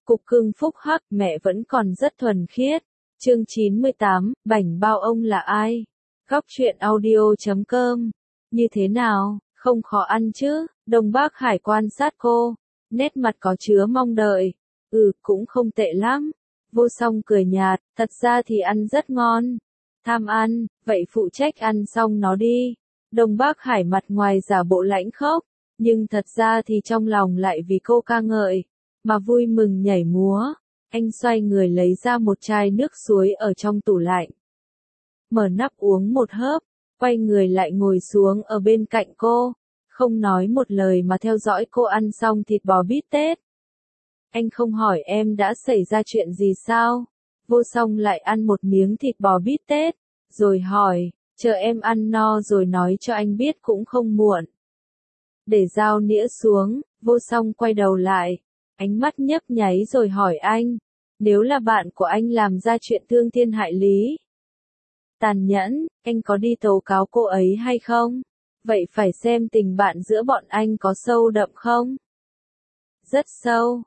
Cục cưng phúc hắc, mẹ vẫn còn rất thuần khiết. Chương 98, bảnh bao ông là ai? Góc truyện audio.com. Như thế nào, không khó ăn chứ? Đông Bác Hải quan sát cô, nét mặt có chứa mong đợi. Cũng không tệ lắm. Vô Song cười nhạt, thật ra thì ăn rất ngon. Tham ăn, vậy phụ trách ăn xong nó đi. Đông Bác Hải mặt ngoài giả bộ lãnh khốc, nhưng thật ra thì trong lòng lại vì cô ca ngợi mà vui mừng nhảy múa. Anh xoay người lấy ra một chai nước suối ở trong tủ lạnh. Mở nắp uống một hớp, quay người lại ngồi xuống ở bên cạnh cô, không nói một lời mà theo dõi cô ăn xong thịt bò bít tết. Anh không hỏi em đã xảy ra chuyện gì sao? Vô Song lại ăn một miếng thịt bò bít tết, rồi hỏi, chờ em ăn no rồi nói cho anh biết cũng không muộn. Để dao nĩa xuống, Vô Song quay đầu lại, ánh mắt nhấp nháy rồi hỏi anh, nếu là bạn của anh làm ra chuyện thương thiên hại lý, tàn nhẫn, anh có đi tố cáo cô ấy hay không? Vậy phải xem tình bạn giữa bọn anh có sâu đậm không? Rất sâu,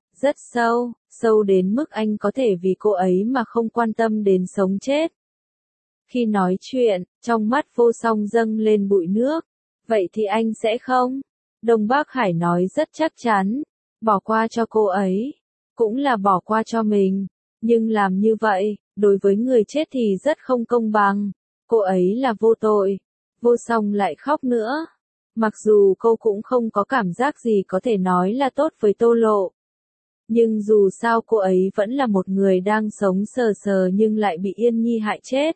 sâu đến mức anh có thể vì cô ấy mà không quan tâm đến sống chết. Khi nói chuyện, trong mắt Vô Song dâng lên bụi nước. Vậy thì anh sẽ không? Đông Bác Hải nói rất chắc chắn. Bỏ qua cho cô ấy, cũng là bỏ qua cho mình. Nhưng làm như vậy, đối với người chết thì rất không công bằng. Cô ấy là vô tội. Vô Song lại khóc nữa. Mặc dù cô cũng không có cảm giác gì có thể nói là tốt với Tô Lộ. Nhưng dù sao cô ấy vẫn là một người đang sống sờ sờ nhưng lại bị Yên Nhi hại chết.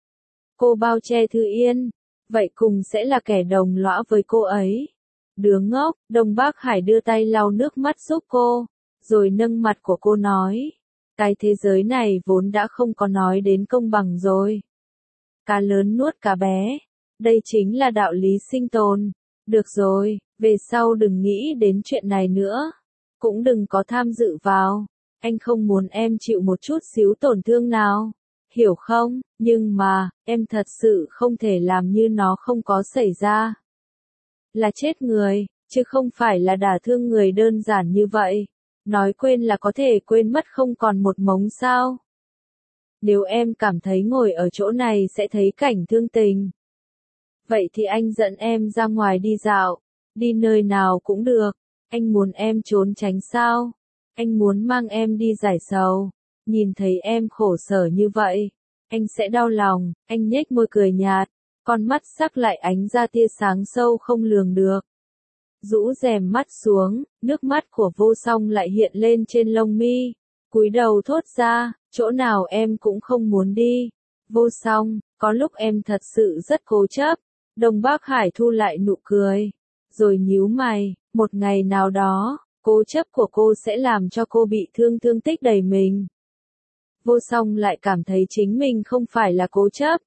Cô bao che Thư Yên, vậy cùng sẽ là kẻ đồng lõa với cô ấy. Đứa ngốc, Đông Bác Hải đưa tay lau nước mắt giúp cô, rồi nâng mặt của cô nói, cái thế giới này vốn đã không có nói đến công bằng rồi. Cá lớn nuốt cá bé, đây chính là đạo lý sinh tồn. Được rồi, về sau đừng nghĩ đến chuyện này nữa, cũng đừng có tham dự vào, anh không muốn em chịu một chút xíu tổn thương nào. Hiểu không? Nhưng mà, em thật sự không thể làm như nó không có xảy ra. Là chết người, chứ không phải là đả thương người đơn giản như vậy. Nói quên là có thể quên mất không còn một mống sao. Nếu em cảm thấy ngồi ở chỗ này sẽ thấy cảnh thương tình, vậy thì anh dẫn em ra ngoài đi dạo, đi nơi nào cũng được. Anh muốn em trốn tránh sao? Anh muốn mang em đi giải sầu. Nhìn thấy em khổ sở như vậy, anh sẽ đau lòng. Anh nhếch môi cười nhạt, con mắt sắc lại ánh ra tia sáng sâu không lường được. Rũ rèm mắt xuống, nước mắt của Vô Song lại hiện lên trên lông mi. Cúi đầu thốt ra, chỗ nào em cũng không muốn đi. Vô Song, có lúc em thật sự rất cố chấp. Đông Bác Hải thu lại nụ cười, rồi nhíu mày, một ngày nào đó, cố chấp của cô sẽ làm cho cô bị thương tích đầy mình. Vô Song lại cảm thấy chính mình không phải là cố chấp,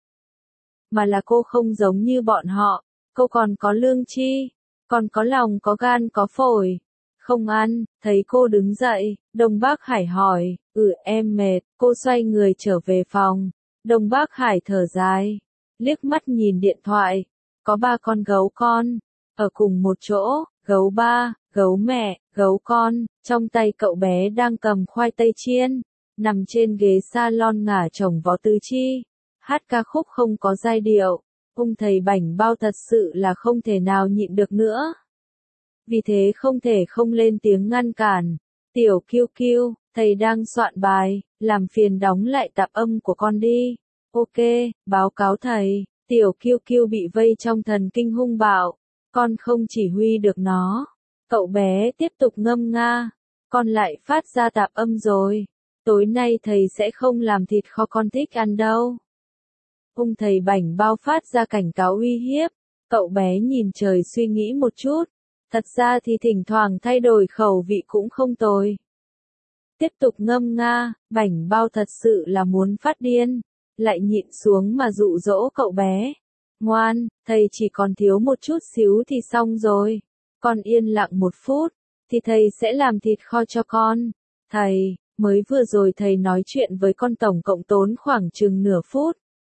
mà là cô không giống như bọn họ, cô còn có lương tri, còn có lòng có gan có phổi. Không ăn, thấy cô đứng dậy, Đông Bác Hải hỏi, em mệt, cô xoay người trở về phòng. Đông Bác Hải thở dài, liếc mắt nhìn điện thoại, có 3 con gấu con, ở cùng một chỗ, gấu ba, gấu mẹ, gấu con, trong tay cậu bé đang cầm khoai tây chiên, nằm trên ghế salon ngả chồng vó tứ chi, hát ca khúc không có giai điệu. Ông thầy bảnh bao thật sự là không thể nào nhịn được nữa. Vì thế không thể không lên tiếng ngăn cản. Tiểu Kiêu Kiêu, thầy đang soạn bài, làm phiền đóng lại tạp âm của con đi. Ok, báo cáo thầy. Tiểu Kiêu Kiêu bị vây trong thần kinh hung bạo, con không chỉ huy được nó. Cậu bé tiếp tục ngâm nga, con lại phát ra tạp âm rồi. Tối nay thầy sẽ không làm thịt kho con thích ăn đâu. Ông thầy bảnh bao phát ra cảnh cáo uy hiếp. Cậu bé nhìn trời suy nghĩ một chút. Thật ra thì thỉnh thoảng thay đổi khẩu vị cũng không tồi. Tiếp tục ngâm nga, bảnh bao thật sự là muốn phát điên. Lại nhịn xuống mà dụ dỗ cậu bé. Ngoan, thầy chỉ còn thiếu một chút xíu thì xong rồi. Con yên lặng một phút, thì thầy sẽ làm thịt kho cho con. Thầy, mới vừa rồi thầy nói chuyện với con tổng cộng tốn khoảng chừng nửa phút.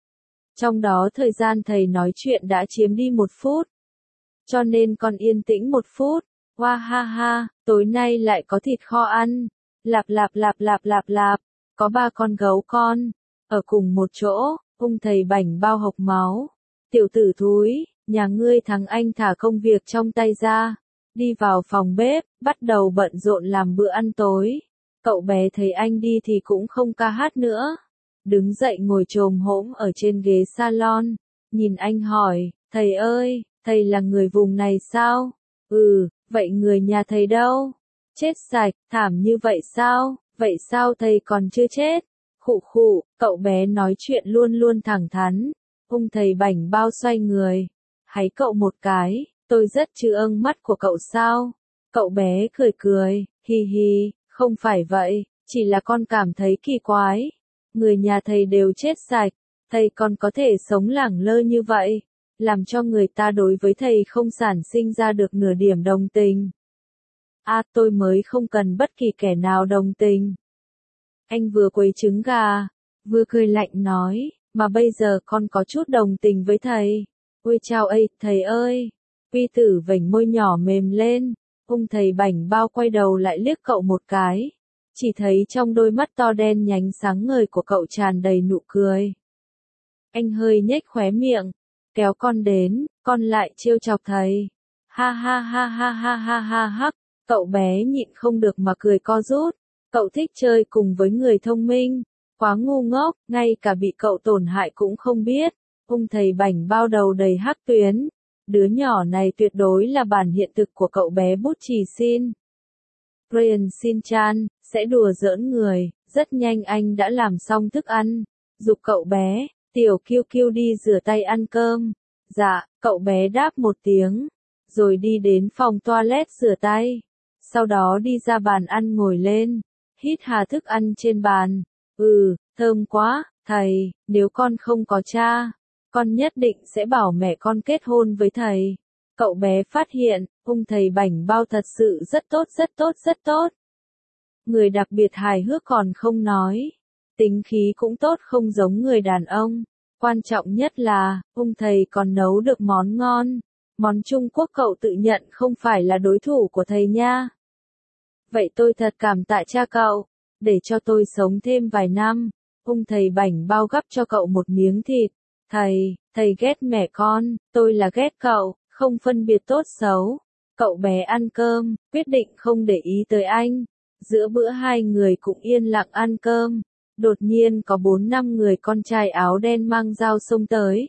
Trong đó thời gian thầy nói chuyện đã chiếm đi 1 phút. Cho nên con yên tĩnh 1 phút. Hoa ha ha, tối nay lại có thịt kho ăn. Lạp lạp lạp lạp lạp lạp, có 3 con gấu con, ở cùng một chỗ, ông thầy bảnh bao hộc máu. Tiểu tử thúi, nhà ngươi thắng anh thả công việc trong tay ra, đi vào phòng bếp, bắt đầu bận rộn làm bữa ăn tối. Cậu bé thấy anh đi thì cũng không ca hát nữa. Đứng dậy ngồi chồm hổm ở trên ghế salon, nhìn anh hỏi, thầy ơi, thầy là người vùng này sao? Ừ, vậy người nhà thầy đâu? Chết sạch, thảm như vậy sao? Vậy sao thầy còn chưa chết? Khụ khụ, cậu bé nói chuyện luôn luôn thẳng thắn. Ông thầy bảnh bao xoay người, háy cậu một cái, tôi rất trừ âng mắt của cậu sao? Cậu bé cười cười, hi hi, không phải vậy, chỉ là con cảm thấy kỳ quái. Người nhà thầy đều chết sạch, thầy còn có thể sống lẳng lơ như vậy, làm cho người ta đối với thầy không sản sinh ra được nửa điểm đồng tình. Tôi mới không cần bất kỳ kẻ nào đồng tình. Anh vừa quấy trứng gà, vừa cười lạnh nói, mà bây giờ con có chút đồng tình với thầy. Ôi chao ơi, thầy ơi. Uy Tử vểnh môi nhỏ mềm lên, ông thầy bảnh bao quay đầu lại liếc cậu một cái. Chỉ thấy trong đôi mắt to đen nhánh sáng ngời của cậu tràn đầy nụ cười. Anh hơi nhếch khóe miệng, kéo con đến, con lại trêu chọc thầy. Ha ha ha ha ha ha ha ha, cậu bé nhịn không được mà cười co rút. Cậu thích chơi cùng với người thông minh, quá ngu ngốc, ngay cả bị cậu tổn hại cũng không biết. Ông thầy bảnh bao đầu đầy hắc tuyến. Đứa nhỏ này tuyệt đối là bản hiện thực của cậu bé bút chì xin. Brian Shin-chan, sẽ đùa giỡn người, rất nhanh anh đã làm xong thức ăn. Giục cậu bé, tiểu kiêu kiêu đi rửa tay ăn cơm. Dạ, cậu bé đáp một tiếng, rồi đi đến phòng toilet rửa tay. Sau đó đi ra bàn ăn ngồi lên, hít hà thức ăn trên bàn. Thơm quá, thầy, nếu con không có cha, con nhất định sẽ bảo mẹ con kết hôn với thầy. Cậu bé phát hiện, ông thầy bảnh bao thật sự rất tốt rất tốt rất tốt. Người đặc biệt hài hước còn không nói. Tính khí cũng tốt không giống người đàn ông. Quan trọng nhất là, ông thầy còn nấu được món ngon. Món Trung Quốc cậu tự nhận không phải là đối thủ của thầy nha. Vậy tôi thật cảm tạ cha cậu, để cho tôi sống thêm vài năm. Ông thầy bảnh bao gắp cho cậu một miếng thịt. Thầy ghét mẹ con, tôi là ghét cậu, không phân biệt tốt xấu. Cậu bé ăn cơm, quyết định không để ý tới anh. Giữa bữa hai người cũng yên lặng ăn cơm. Đột nhiên có 4-5 người con trai áo đen mang dao xông tới.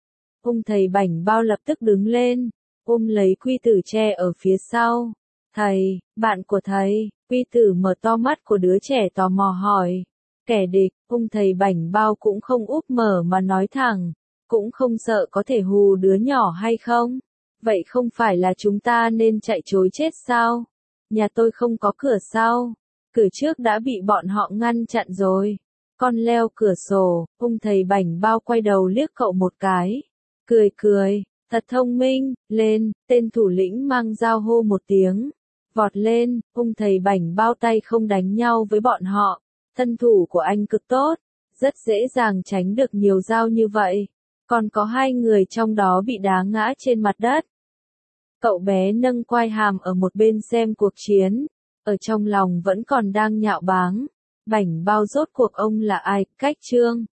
Ông thầy bảnh bao lập tức đứng lên, ôm lấy Quy Tử che ở phía sau. Thầy, bạn của thầy. Quy Tử mở to mắt của đứa trẻ tò mò hỏi. Kẻ địch, ông thầy bảnh bao cũng không úp mở mà nói thẳng, cũng không sợ có thể hù đứa nhỏ hay không? Vậy không phải là chúng ta nên chạy trối chết sao? Nhà tôi không có cửa sau, cửa trước đã bị bọn họ ngăn chặn rồi. Con leo cửa sổ, ông thầy bảnh bao quay đầu liếc cậu một cái, cười cười, thật thông minh, lên, tên thủ lĩnh mang dao hô một tiếng, vọt lên, ông thầy bảnh bao tay không đánh nhau với bọn họ. Thân thủ của anh cực tốt, rất dễ dàng tránh được nhiều dao như vậy. Còn có 2 người trong đó bị đá ngã trên mặt đất. Cậu bé nâng quai hàm ở một bên xem cuộc chiến, ở trong lòng vẫn còn đang nhạo báng. Bảnh bao rốt cuộc ông là ai, cách chương.